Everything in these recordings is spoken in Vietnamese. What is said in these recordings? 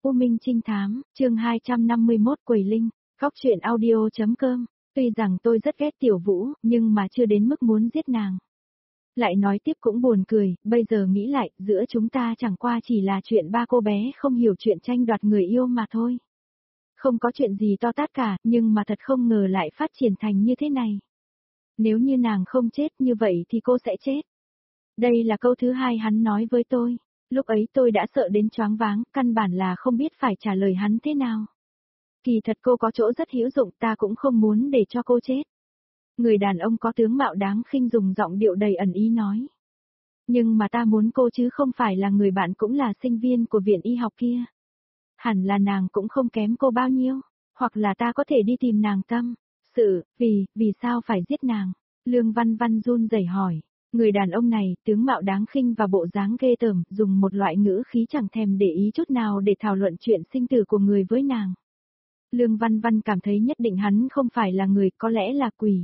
U Minh Trinh Thám, chương 251 Quầy Linh, Góc truyện audio.com. Tuy rằng tôi rất ghét Tiểu Vũ, nhưng mà chưa đến mức muốn giết nàng. Lại nói tiếp cũng buồn cười, bây giờ nghĩ lại, giữa chúng ta chẳng qua chỉ là chuyện ba cô bé không hiểu chuyện tranh đoạt người yêu mà thôi. Không có chuyện gì to tát cả, nhưng mà thật không ngờ lại phát triển thành như thế này. Nếu như nàng không chết như vậy thì cô sẽ chết. Đây là câu thứ hai hắn nói với tôi. Lúc ấy tôi đã sợ đến choáng váng, căn bản là không biết phải trả lời hắn thế nào. Kỳ thật cô có chỗ rất hữu dụng, ta cũng không muốn để cho cô chết. Người đàn ông có tướng mạo đáng khinh dùng giọng điệu đầy ẩn ý nói. Nhưng mà ta muốn cô chứ không phải là người bạn cũng là sinh viên của viện y học kia. Hẳn là nàng cũng không kém cô bao nhiêu, hoặc là ta có thể đi tìm nàng tâm. Vì sao phải giết nàng? Lương Văn Văn run rẩy hỏi. Người đàn ông này, tướng mạo đáng khinh và bộ dáng ghê tởm, dùng một loại ngữ khí chẳng thèm để ý chút nào để thảo luận chuyện sinh tử của người với nàng. Lương Văn Văn cảm thấy nhất định hắn không phải là người, có lẽ là quỷ.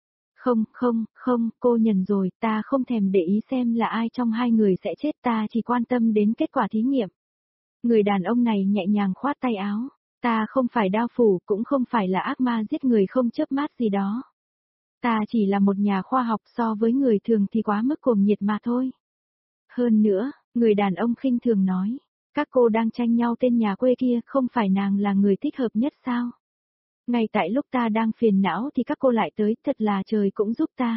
Không, cô nhầm rồi, ta không thèm để ý xem là ai trong hai người sẽ chết, ta chỉ quan tâm đến kết quả thí nghiệm. Người đàn ông này nhẹ nhàng khoát tay áo, ta không phải đao phủ, cũng không phải là ác ma giết người không chớp mắt gì đó. Ta chỉ là một nhà khoa học, so với người thường thì quá mức cuồng nhiệt mà thôi. Hơn nữa, người đàn ông khinh thường nói, các cô đang tranh nhau tên nhà quê kia, không phải nàng là người thích hợp nhất sao? Ngay tại lúc ta đang phiền não thì các cô lại tới, thật là trời cũng giúp ta.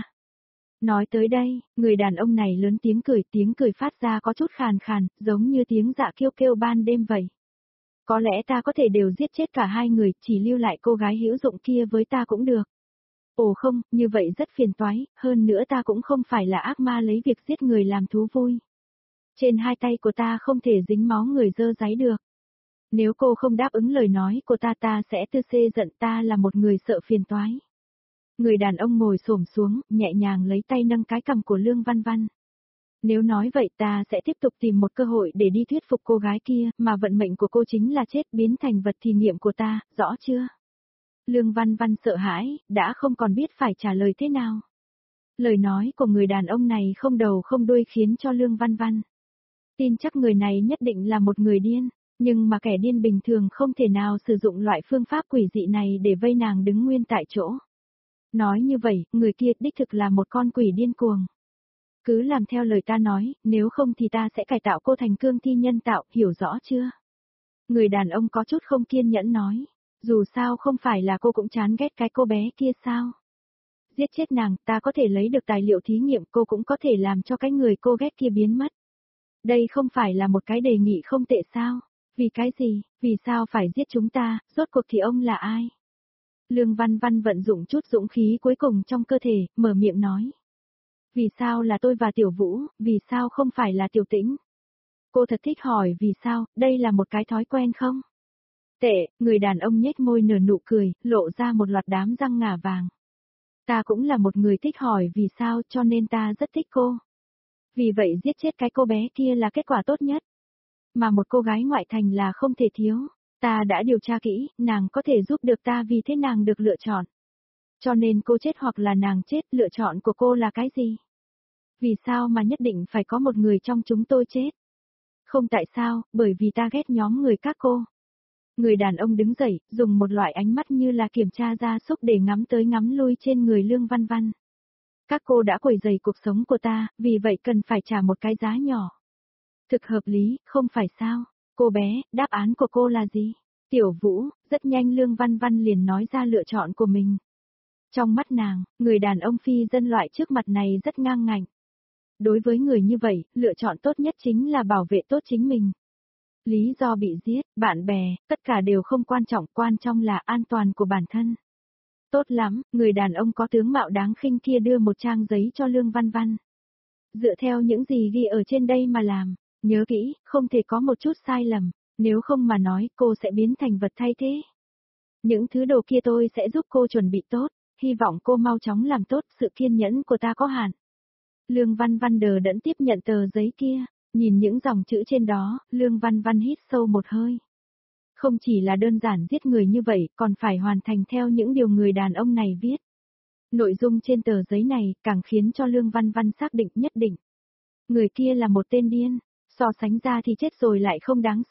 Nói tới đây, người đàn ông này lớn tiếng cười phát ra có chút khàn khàn, giống như tiếng dạ kêu ban đêm vậy. Có lẽ ta có thể đều giết chết cả hai người, chỉ lưu lại cô gái hữu dụng kia với ta cũng được. Ồ không, như vậy rất phiền toái, hơn nữa ta cũng không phải là ác ma lấy việc giết người làm thú vui. Trên hai tay của ta không thể dính máu người dơ dáy được. Nếu cô không đáp ứng lời nói của ta sẽ tư xê giận, ta là một người sợ phiền toái. Người đàn ông ngồi xổm xuống, nhẹ nhàng lấy tay nâng cái cằm của Lương Văn Văn. Nếu nói vậy ta sẽ tiếp tục tìm một cơ hội để đi thuyết phục cô gái kia, mà vận mệnh của cô chính là chết biến thành vật thí nghiệm của ta, rõ chưa? Lương Văn Văn sợ hãi, đã không còn biết phải trả lời thế nào. Lời nói của người đàn ông này không đầu không đuôi khiến cho Lương Văn Văn tin chắc người này nhất định là một người điên, nhưng mà kẻ điên bình thường không thể nào sử dụng loại phương pháp quỷ dị này để vây nàng đứng nguyên tại chỗ. Nói như vậy, người kia đích thực là một con quỷ điên cuồng. Cứ làm theo lời ta nói, nếu không thì ta sẽ cải tạo cô thành cương thi nhân tạo, hiểu rõ chưa? Người đàn ông có chút không kiên nhẫn nói. Dù sao không phải là cô cũng chán ghét cái cô bé kia sao? Giết chết nàng, ta có thể lấy được tài liệu thí nghiệm, cô cũng có thể làm cho cái người cô ghét kia biến mất. Đây không phải là một cái đề nghị không tệ sao? Vì cái gì? Vì sao phải giết chúng ta? Rốt cuộc thì ông là ai? Lương Văn Văn vận dụng chút dũng khí cuối cùng trong cơ thể, mở miệng nói. Vì sao là tôi và Tiểu Vũ, vì sao không phải là Tiểu Tĩnh? Cô thật thích hỏi vì sao, đây là một cái thói quen không? Tệ, người đàn ông nhếch môi nở nụ cười, lộ ra một loạt đám răng ngà vàng. Ta cũng là một người thích hỏi vì sao, cho nên ta rất thích cô. Vì vậy giết chết cái cô bé kia là kết quả tốt nhất. Mà một cô gái ngoại thành là không thể thiếu. Ta đã điều tra kỹ, nàng có thể giúp được ta vì thế nàng được lựa chọn. Cho nên cô chết hoặc là nàng chết, lựa chọn của cô là cái gì? Vì sao mà nhất định phải có một người trong chúng tôi chết? Không tại sao, bởi vì ta ghét nhóm người các cô. Người đàn ông đứng dậy, dùng một loại ánh mắt như là kiểm tra gia súc để ngắm tới ngắm lui trên người Lương Văn Văn. Các cô đã quấy rầy cuộc sống của ta, vì vậy cần phải trả một cái giá nhỏ. Thực hợp lý, không phải sao? Cô bé, đáp án của cô là gì? Tiểu Vũ, rất nhanh Lương Văn Văn liền nói ra lựa chọn của mình. Trong mắt nàng, người đàn ông phi dân loại trước mặt này rất ngang ngạnh. Đối với người như vậy, lựa chọn tốt nhất chính là bảo vệ tốt chính mình. Lý do bị giết, bạn bè, tất cả đều không quan trọng là an toàn của bản thân. Tốt lắm, người đàn ông có tướng mạo đáng khinh kia đưa một trang giấy cho Lương Văn Văn. Dựa theo những gì ghi ở trên đây mà làm, nhớ kỹ, không thể có một chút sai lầm, nếu không mà nói cô sẽ biến thành vật thay thế. Những thứ đồ kia tôi sẽ giúp cô chuẩn bị tốt, hy vọng cô mau chóng làm tốt, sự kiên nhẫn của ta có hạn. Lương Văn Văn đờ đẫn tiếp nhận tờ giấy kia. Nhìn những dòng chữ trên đó, Lương Văn Văn hít sâu một hơi. Không chỉ là đơn giản giết người như vậy, còn phải hoàn thành theo những điều người đàn ông này viết. Nội dung trên tờ giấy này càng khiến cho Lương Văn Văn xác định nhất định. Người kia là một tên điên, so sánh ra thì chết rồi lại không đáng sợ,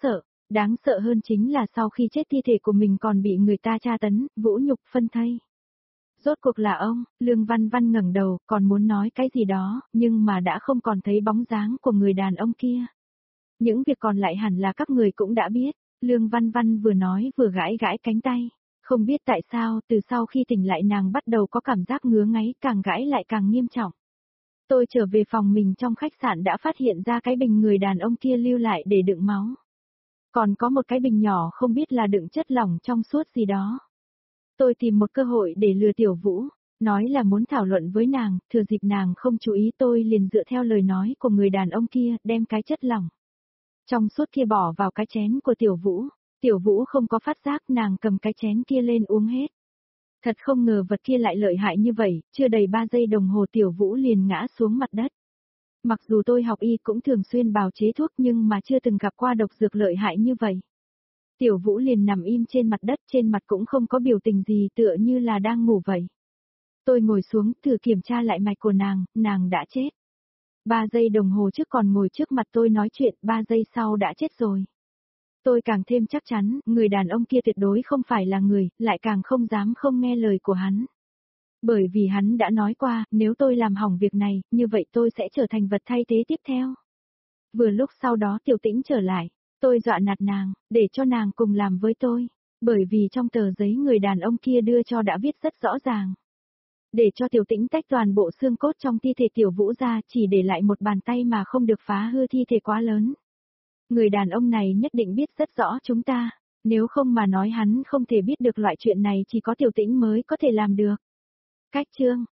Đáng sợ hơn chính là sau khi chết thi thể của mình còn bị người ta tra tấn, vũ nhục phân thây. Rốt cuộc là ông, Lương Văn Văn ngẩng đầu, còn muốn nói cái gì đó, nhưng mà đã không còn thấy bóng dáng của người đàn ông kia. Những việc còn lại hẳn là các người cũng đã biết, Lương Văn Văn vừa nói vừa gãi gãi cánh tay. Không biết tại sao, từ sau khi tỉnh lại nàng bắt đầu có cảm giác ngứa ngáy, càng gãi lại càng nghiêm trọng. Tôi trở về phòng mình trong khách sạn đã phát hiện ra cái bình người đàn ông kia lưu lại để đựng máu. Còn có một cái bình nhỏ không biết là đựng chất lỏng trong suốt gì đó. Tôi tìm một cơ hội để lừa Tiểu Vũ, nói là muốn thảo luận với nàng, thừa dịp nàng không chú ý tôi liền dựa theo lời nói của người đàn ông kia, đem cái chất lỏng trong suốt kia bỏ vào cái chén của Tiểu Vũ. Tiểu Vũ không có phát giác, nàng cầm cái chén kia lên uống hết. Thật không ngờ vật kia lại lợi hại như vậy, chưa đầy 3 giây đồng hồ Tiểu Vũ liền ngã xuống mặt đất. Mặc dù tôi học y cũng thường xuyên bào chế thuốc nhưng mà chưa từng gặp qua độc dược lợi hại như vậy. Tiểu Vũ liền nằm im trên mặt đất, trên mặt cũng không có biểu tình gì, tựa như là đang ngủ vậy. Tôi ngồi xuống thử kiểm tra lại mạch của nàng đã chết. 3 giây đồng hồ trước còn ngồi trước mặt tôi nói chuyện, 3 giây sau đã chết rồi. Tôi càng thêm chắc chắn, người đàn ông kia tuyệt đối không phải là người, lại càng không dám không nghe lời của hắn. Bởi vì hắn đã nói qua, nếu tôi làm hỏng việc này, như vậy tôi sẽ trở thành vật thay thế tiếp theo. Vừa lúc sau đó Tiểu Tĩnh trở lại, tôi dọa nạt nàng, để cho nàng cùng làm với tôi. Bởi vì trong tờ giấy người đàn ông kia đưa cho đã viết rất rõ ràng. Để cho Tiểu Tĩnh tách toàn bộ xương cốt trong thi thể Tiểu Vũ ra, chỉ để lại một bàn tay mà không được phá hư thi thể quá lớn. Người đàn ông này nhất định biết rất rõ chúng ta, nếu không mà nói hắn không thể biết được loại chuyện này chỉ có Tiểu Tĩnh mới có thể làm được. Cách chương